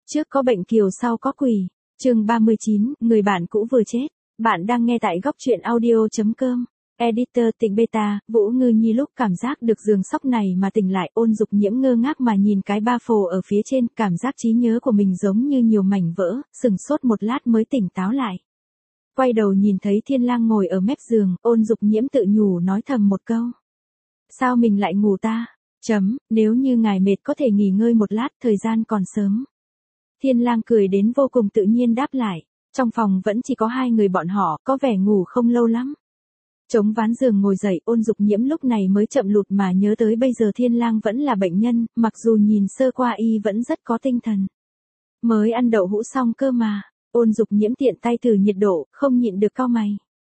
Trước có bệnh kiều sau có quỷ. Chương 39, người bạn cũ vừa chết. Bạn đang nghe tại góc truyện audio.com. Editor Tịnh Beta, Vũ Ngư Nhi lúc cảm giác được giường sóc này mà tỉnh lại, Ôn Dục Nhiễm ngơ ngác mà nhìn cái ba phồ ở phía trên, cảm giác trí nhớ của mình giống như nhiều mảnh vỡ, sừng sốt một lát mới tỉnh táo lại. Quay đầu nhìn thấy Thiên Lang ngồi ở mép giường, Ôn Dục Nhiễm tự nhủ nói thầm một câu. Sao mình lại ngủ ta? Nếu như ngài mệt có thể nghỉ ngơi một lát, thời gian còn sớm. Thiên Lang cười đến vô cùng tự nhiên đáp lại. Trong phòng vẫn chỉ có hai người bọn họ, có vẻ ngủ không lâu lắm. Chống ván giường ngồi dậy, Ôn Dục Nhiễm lúc này mới chậm lụt mà nhớ tới bây giờ Thiên Lang vẫn là bệnh nhân, mặc dù nhìn sơ qua y vẫn rất có tinh thần. Mới ăn đậu hũ xong cơ mà. Ôn Dục Nhiễm tiện tay thử nhiệt độ, không nhịn được cau mày.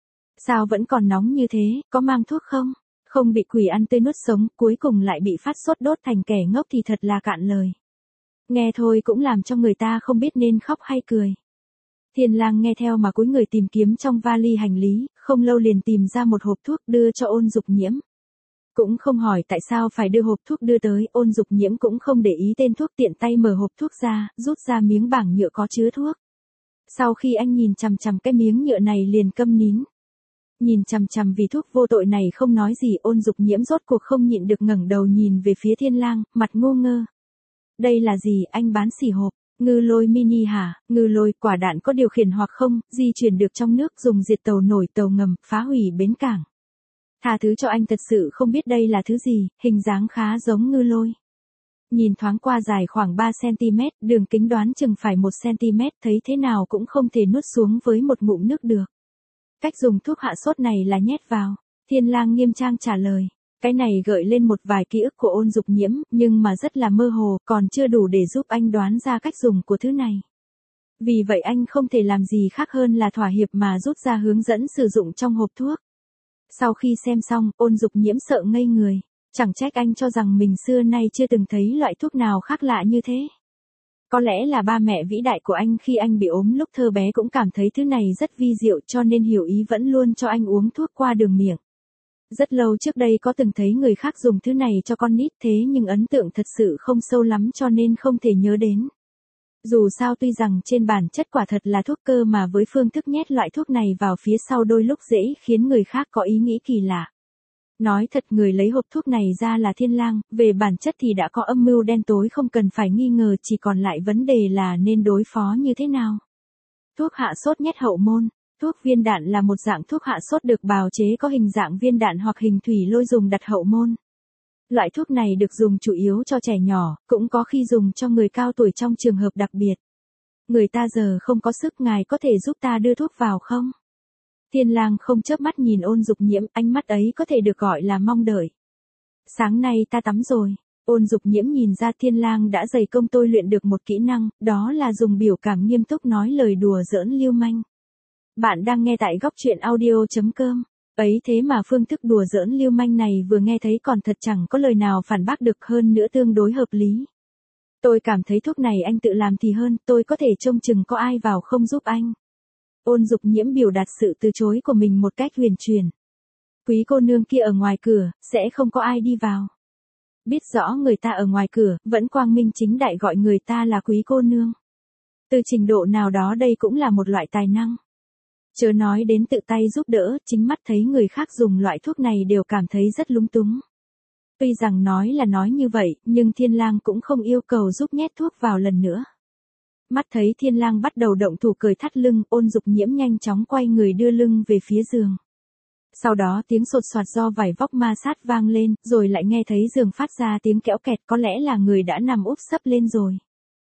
Sao vẫn còn nóng như thế, có mang thuốc không? Không bị quỷ ăn tươi nuốt sống, cuối cùng lại bị phát sốt đốt thành kẻ ngốc thì thật là cạn lời. Nghe thôi cũng làm cho người ta không biết nên khóc hay cười. Thiên Lang nghe theo mà cúi người tìm kiếm trong vali hành lý, không lâu liền tìm ra một hộp thuốc đưa cho Ôn Dục Nhiễm. Cũng không hỏi tại sao phải đưa hộp thuốc đưa tới, Ôn Dục Nhiễm cũng không để ý tên thuốc, tiện tay mở hộp thuốc ra, rút ra miếng bảng nhựa có chứa thuốc. Sau khi anh nhìn chằm chằm cái miếng nhựa này liền câm nín. Nhìn chằm chằm vì thuốc vô tội này không nói gì, Ôn Dục Nhiễm rốt cuộc không nhịn được ngẩng đầu nhìn về phía Thiên Lang, mặt ngô ngơ. Đây là gì, anh bán xỉ hộp? Ngư lôi mini hả? Ngư lôi, quả đạn có điều khiển hoặc không, di chuyển được trong nước, dùng diệt tàu nổi, tàu ngầm, phá hủy bến cảng. Tha thứ cho anh, thật sự không biết đây là thứ gì, hình dáng khá giống ngư lôi. Nhìn thoáng qua dài khoảng 3cm, đường kính đoán chừng phải 1cm, thấy thế nào cũng không thể nuốt xuống với một ngụm nước được. Cách dùng thuốc hạ sốt này là nhét vào. Thiên Lang nghiêm trang trả lời. Cái này gợi lên một vài ký ức của Ôn Dục Nhiễm, nhưng mà rất là mơ hồ, còn chưa đủ để giúp anh đoán ra cách dùng của thứ này. Vì vậy anh không thể làm gì khác hơn là thỏa hiệp mà rút ra hướng dẫn sử dụng trong hộp thuốc. Sau khi xem xong, Ôn Dục Nhiễm sợ ngây người. Chẳng trách anh cho rằng mình xưa nay chưa từng thấy loại thuốc nào khác lạ như thế. Có lẽ là ba mẹ vĩ đại của anh khi anh bị ốm lúc thơ bé cũng cảm thấy thứ này rất vi diệu cho nên hiểu ý vẫn luôn cho anh uống thuốc qua đường miệng. Rất lâu trước đây có từng thấy người khác dùng thứ này cho con nít thế nhưng ấn tượng thật sự không sâu lắm cho nên không thể nhớ đến. Dù sao tuy rằng trên bản chất quả thật là thuốc cơ mà với phương thức nhét loại thuốc này vào phía sau đôi lúc dễ khiến người khác có ý nghĩ kỳ lạ. Nói thật người lấy hộp thuốc này ra là Thiên Lang, về bản chất thì đã có âm mưu đen tối không cần phải nghi ngờ, chỉ còn lại vấn đề là nên đối phó như thế nào. Thuốc hạ sốt nhét hậu môn. Thuốc viên đạn là một dạng thuốc hạ sốt được bào chế có hình dạng viên đạn hoặc hình thủy lôi dùng đặt hậu môn. Loại thuốc này được dùng chủ yếu cho trẻ nhỏ, cũng có khi dùng cho người cao tuổi trong trường hợp đặc biệt. Người ta giờ không có sức, ngài có thể giúp ta đưa thuốc vào không? Thiên Lang không chớp mắt nhìn Ôn Dục Nhiễm, ánh mắt ấy có thể được gọi là mong đợi. Sáng nay ta tắm rồi. Ôn Dục Nhiễm nhìn ra Thiên Lang đã dày công tôi luyện được một kỹ năng, đó là dùng biểu cảm nghiêm túc nói lời đùa giỡn lưu manh. Bạn đang nghe tại góc truyện audio.com. Ấy thế mà phương thức đùa giỡn lưu manh này vừa nghe thấy còn thật chẳng có lời nào phản bác được, hơn nữa tương đối hợp lý. Tôi cảm thấy thuốc này anh tự làm thì hơn, tôi có thể trông chừng có ai vào không giúp anh. Ôn Dục Nhiễm biểu đạt sự từ chối của mình một cách huyền chuyển. Quý cô nương kia ở ngoài cửa, sẽ không có ai đi vào. Biết rõ người ta ở ngoài cửa, vẫn quang minh chính đại gọi người ta là quý cô nương. Từ trình độ nào đó đây cũng là một loại tài năng. Chớ nói đến tự tay giúp đỡ, chính mắt thấy người khác dùng loại thuốc này đều cảm thấy rất lúng túng. Tuy rằng nói là nói như vậy, nhưng Thiên Lang cũng không yêu cầu giúp nhét thuốc vào lần nữa. Mắt thấy Thiên Lang bắt đầu động thủ cười thắt lưng, Ôn Dục Nhiễm nhanh chóng quay người đưa lưng về phía giường. Sau đó tiếng sột soạt do vải vóc ma sát vang lên, rồi lại nghe thấy giường phát ra tiếng kẽo kẹt, có lẽ là người đã nằm úp sấp lên rồi.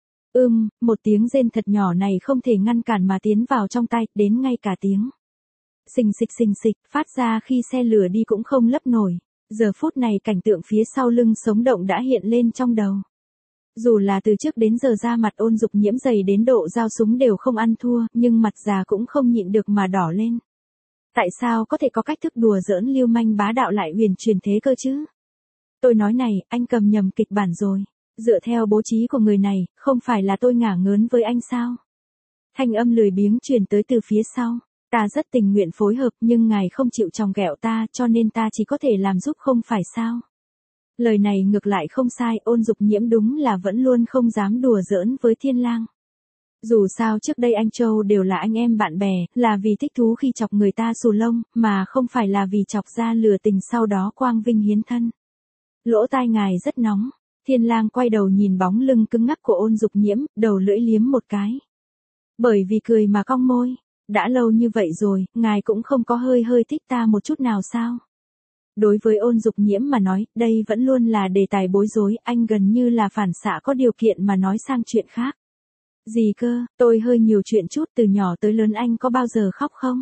Một tiếng rên thật nhỏ này không thể ngăn cản mà tiến vào trong tai, đến ngay cả tiếng xình xịch phát ra khi xe lửa đi cũng không lấp nổi. Giờ phút này cảnh tượng phía sau lưng sống động đã hiện lên trong đầu. Dù là từ trước đến giờ da mặt Ôn Dục Nhiễm dày đến độ dao súng đều không ăn thua, nhưng mặt già cũng không nhịn được mà đỏ lên. Tại sao có thể có cách thức đùa giỡn lưu manh bá đạo lại huyền truyền thế cơ chứ? Tôi nói này, anh cầm nhầm kịch bản rồi. Dựa theo bố trí của người này, không phải là tôi ngả ngớn với anh sao? Thanh âm lười biếng truyền tới từ phía sau. Ta rất tình nguyện phối hợp nhưng ngài không chịu chòng ghẹo ta cho nên ta chỉ có thể làm giúp không phải sao? Lời này ngược lại không sai, Ôn Dục Nhiễm đúng là vẫn luôn không dám đùa giỡn với Thiên Lang. Dù sao trước đây anh Châu đều là anh em bạn bè, là vì thích thú khi chọc người ta xù lông, mà không phải là vì chọc ra lừa tình sau đó quang vinh hiến thân. Lỗ tai ngài rất nóng. Thiên Lang quay đầu nhìn bóng lưng cứng ngắc của Ôn Dục Nhiễm, đầu lưỡi liếm một cái. Bởi vì cười mà cong môi. Đã lâu như vậy rồi, ngài cũng không có hơi hơi thích ta một chút nào sao? Đối với Ôn Dục Nhiễm mà nói, đây vẫn luôn là đề tài bối rối, anh gần như là phản xạ có điều kiện mà nói sang chuyện khác. Gì cơ, tôi hơi nhiều chuyện chút, từ nhỏ tới lớn anh có bao giờ khóc không?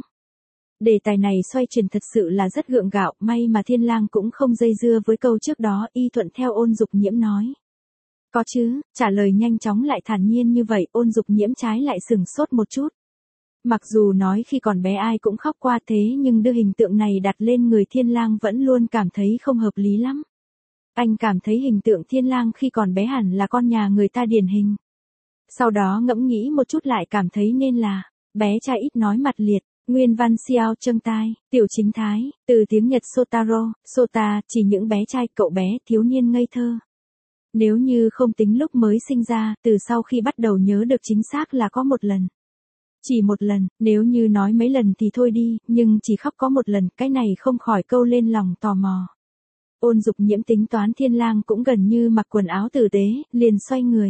Đề tài này xoay chuyển thật sự là rất gượng gạo, may mà Thiên Lang cũng không dây dưa với câu trước đó, y thuận theo Ôn Dục Nhiễm nói. Có chứ, trả lời nhanh chóng lại thản nhiên như vậy, Ôn Dục Nhiễm trái lại sừng sốt một chút. Mặc dù nói khi còn bé ai cũng khóc qua thế nhưng đưa hình tượng này đặt lên người Thiên Lang vẫn luôn cảm thấy không hợp lý lắm. Anh cảm thấy hình tượng Thiên Lang khi còn bé hẳn là con nhà người ta điển hình. Sau đó ngẫm nghĩ một chút lại cảm thấy nên là, bé trai ít nói mặt liệt, nguyên văn Xiao Trâng Tai, tiểu chính thái, từ tiếng Nhật Sotaro, Sota, chỉ những bé trai, cậu bé, thiếu niên ngây thơ. Nếu như không tính lúc mới sinh ra, từ sau khi bắt đầu nhớ được chính xác là có một lần. Chỉ một lần, nếu như nói mấy lần thì thôi đi, nhưng chỉ khóc có một lần, cái này không khỏi câu lên lòng tò mò. Ôn Dục Nhiễm tính toán Thiên Lang cũng gần như mặc quần áo tử tế, liền xoay người.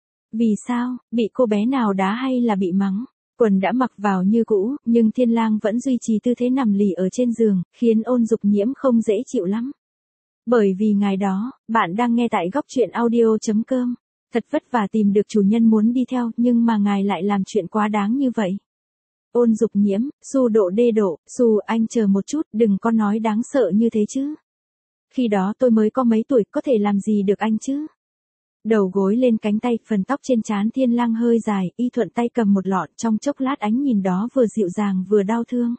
Vì sao, bị cô bé nào đá hay là bị mắng? Quần đã mặc vào như cũ, nhưng Thiên Lang vẫn duy trì tư thế nằm lì ở trên giường, khiến Ôn Dục Nhiễm không dễ chịu lắm. Bởi vì ngày đó, bạn đang nghe tại góc truyện audio.com. Thật vất vả tìm được chủ nhân muốn đi theo, nhưng mà ngài lại làm chuyện quá đáng như vậy. Ôn Dục Nhiễm, Su độ đê độ, Su anh chờ một chút, đừng có nói đáng sợ như thế chứ. Khi đó tôi mới có mấy tuổi, có thể làm gì được anh chứ? Đầu gối lên cánh tay, phần tóc trên trán Thiên Lang hơi dài, y thuận tay cầm một lọn, trong chốc lát ánh nhìn đó vừa dịu dàng vừa đau thương.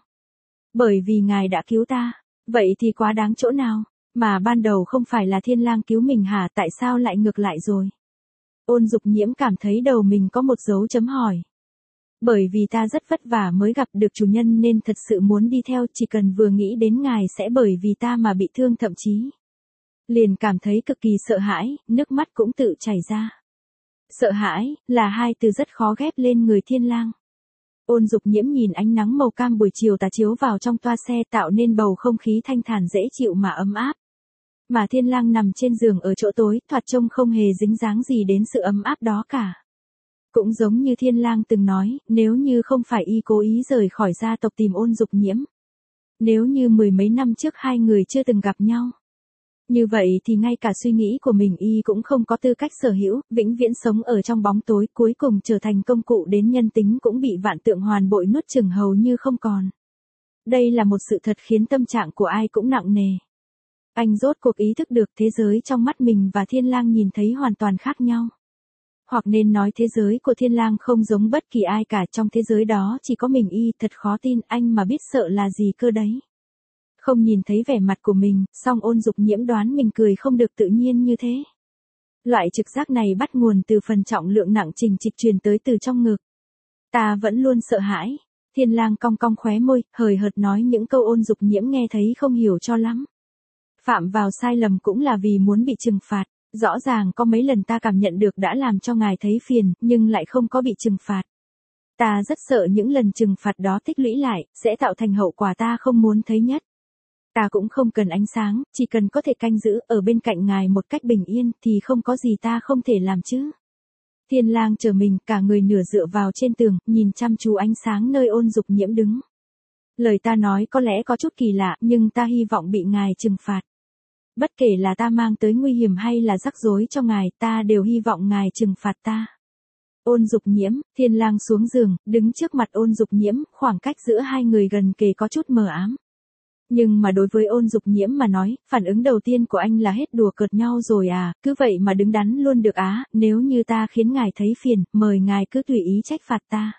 Bởi vì ngài đã cứu ta, vậy thì quá đáng chỗ nào, mà ban đầu không phải là Thiên Lang cứu mình hả, tại sao lại ngược lại rồi? Ôn Dục Nhiễm cảm thấy đầu mình có một dấu chấm hỏi. Bởi vì ta rất vất vả mới gặp được chủ nhân nên thật sự muốn đi theo, chỉ cần vừa nghĩ đến ngài sẽ bởi vì ta mà bị thương thậm chí. Liền cảm thấy cực kỳ sợ hãi, nước mắt cũng tự chảy ra. Sợ hãi, là hai từ rất khó ghép lên người Thiên Lang. Ôn Dục Nhiễm nhìn ánh nắng màu cam buổi chiều tà chiếu vào trong toa xe tạo nên bầu không khí thanh thản dễ chịu mà ấm áp. Mà Thiên Lang nằm trên giường ở chỗ tối, thoạt trông không hề dính dáng gì đến sự ấm áp đó cả. Cũng giống như Thiên Lang từng nói, nếu như không phải y cố ý rời khỏi gia tộc tìm Ôn Dục Nhiễm. Nếu như mười mấy năm trước hai người chưa từng gặp nhau. Như vậy thì ngay cả suy nghĩ của mình y cũng không có tư cách sở hữu, vĩnh viễn sống ở trong bóng tối, cuối cùng trở thành công cụ đến nhân tính cũng bị vạn tượng hoàn bội nuốt chửng hầu như không còn. Đây là một sự thật khiến tâm trạng của ai cũng nặng nề. Anh rốt cuộc ý thức được thế giới trong mắt mình và Thiên Lang nhìn thấy hoàn toàn khác nhau. Hoặc nên nói thế giới của Thiên Lang không giống bất kỳ ai cả, trong thế giới đó chỉ có mình y, thật khó tin, anh mà biết sợ là gì cơ đấy. Không nhìn thấy vẻ mặt của mình, song Ôn Dục Nhiễm đoán mình cười không được tự nhiên như thế. Loại trực giác này bắt nguồn từ phần trọng lượng nặng trình trịch truyền tới từ trong ngực. Ta vẫn luôn sợ hãi. Thiên Lang cong cong khóe môi, hời hợt nói những câu Ôn Dục Nhiễm nghe thấy không hiểu cho lắm. Phạm vào sai lầm cũng là vì muốn bị trừng phạt. Rõ ràng có mấy lần ta cảm nhận được đã làm cho ngài thấy phiền, nhưng lại không có bị trừng phạt. Ta rất sợ những lần trừng phạt đó tích lũy lại, sẽ tạo thành hậu quả ta không muốn thấy nhất. Ta cũng không cần ánh sáng, chỉ cần có thể canh giữ ở bên cạnh ngài một cách bình yên thì không có gì ta không thể làm chứ. Thiên Lang chờ mình, cả người nửa dựa vào trên tường, nhìn chăm chú ánh sáng nơi Ôn Dục Nhiễm đứng. Lời ta nói có lẽ có chút kỳ lạ, nhưng ta hy vọng bị ngài trừng phạt. Bất kể là ta mang tới nguy hiểm hay là rắc rối cho ngài, ta đều hy vọng ngài trừng phạt ta. Ôn Dục Nhiễm, Thiên Lang xuống giường, đứng trước mặt Ôn Dục Nhiễm, khoảng cách giữa hai người gần kề có chút mờ ám. Nhưng mà đối với Ôn Dục Nhiễm mà nói, phản ứng đầu tiên của anh là hết đùa cợt nhau rồi à, cứ vậy mà đứng đắn luôn được á, nếu như ta khiến ngài thấy phiền, mời ngài cứ tùy ý trách phạt ta.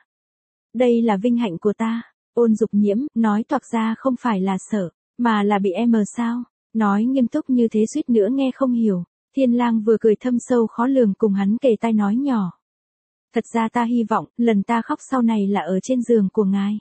Đây là vinh hạnh của ta. Ôn Dục Nhiễm, nói toạc ra không phải là sợ, mà là bị em sao? Nói nghiêm túc như thế suýt nữa nghe không hiểu. Thiên Lang vừa cười thâm sâu khó lường cùng hắn kề tai nói nhỏ. Thật ra ta hy vọng, lần ta khóc sau này là ở trên giường của ngài.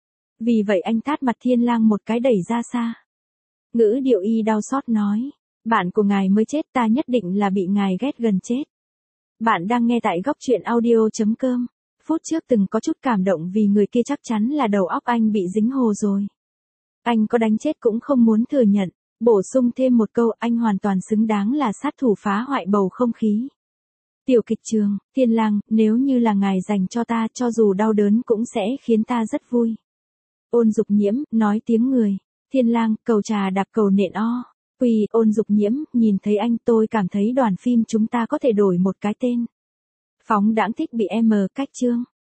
Vì vậy anh tát mặt Thiên Lang một cái đẩy ra xa. Ngữ điệu y đau xót nói. Bạn của ngài mới chết, ta nhất định là bị ngài ghét gần chết. Bạn đang nghe tại góc truyện audio.com. phút trước từng có chút cảm động vì người kia chắc chắn là đầu óc anh bị dính hồ rồi. Anh có đánh chết cũng không muốn thừa nhận, bổ sung thêm một câu anh hoàn toàn xứng đáng là sát thủ phá hoại bầu không khí. Tiểu kịch trường, Thiên Lang, nếu như là ngài dành cho ta cho dù đau đớn cũng sẽ khiến ta rất vui. Ôn Dục Nhiễm, nói tiếng người. Thiên Lang, cầu trà đạp cầu nện o. Quỳ, Ôn Dục Nhiễm, nhìn thấy anh tôi cảm thấy đoàn phim chúng ta có thể đổi một cái tên. Phóng đãng thích bị cách chương.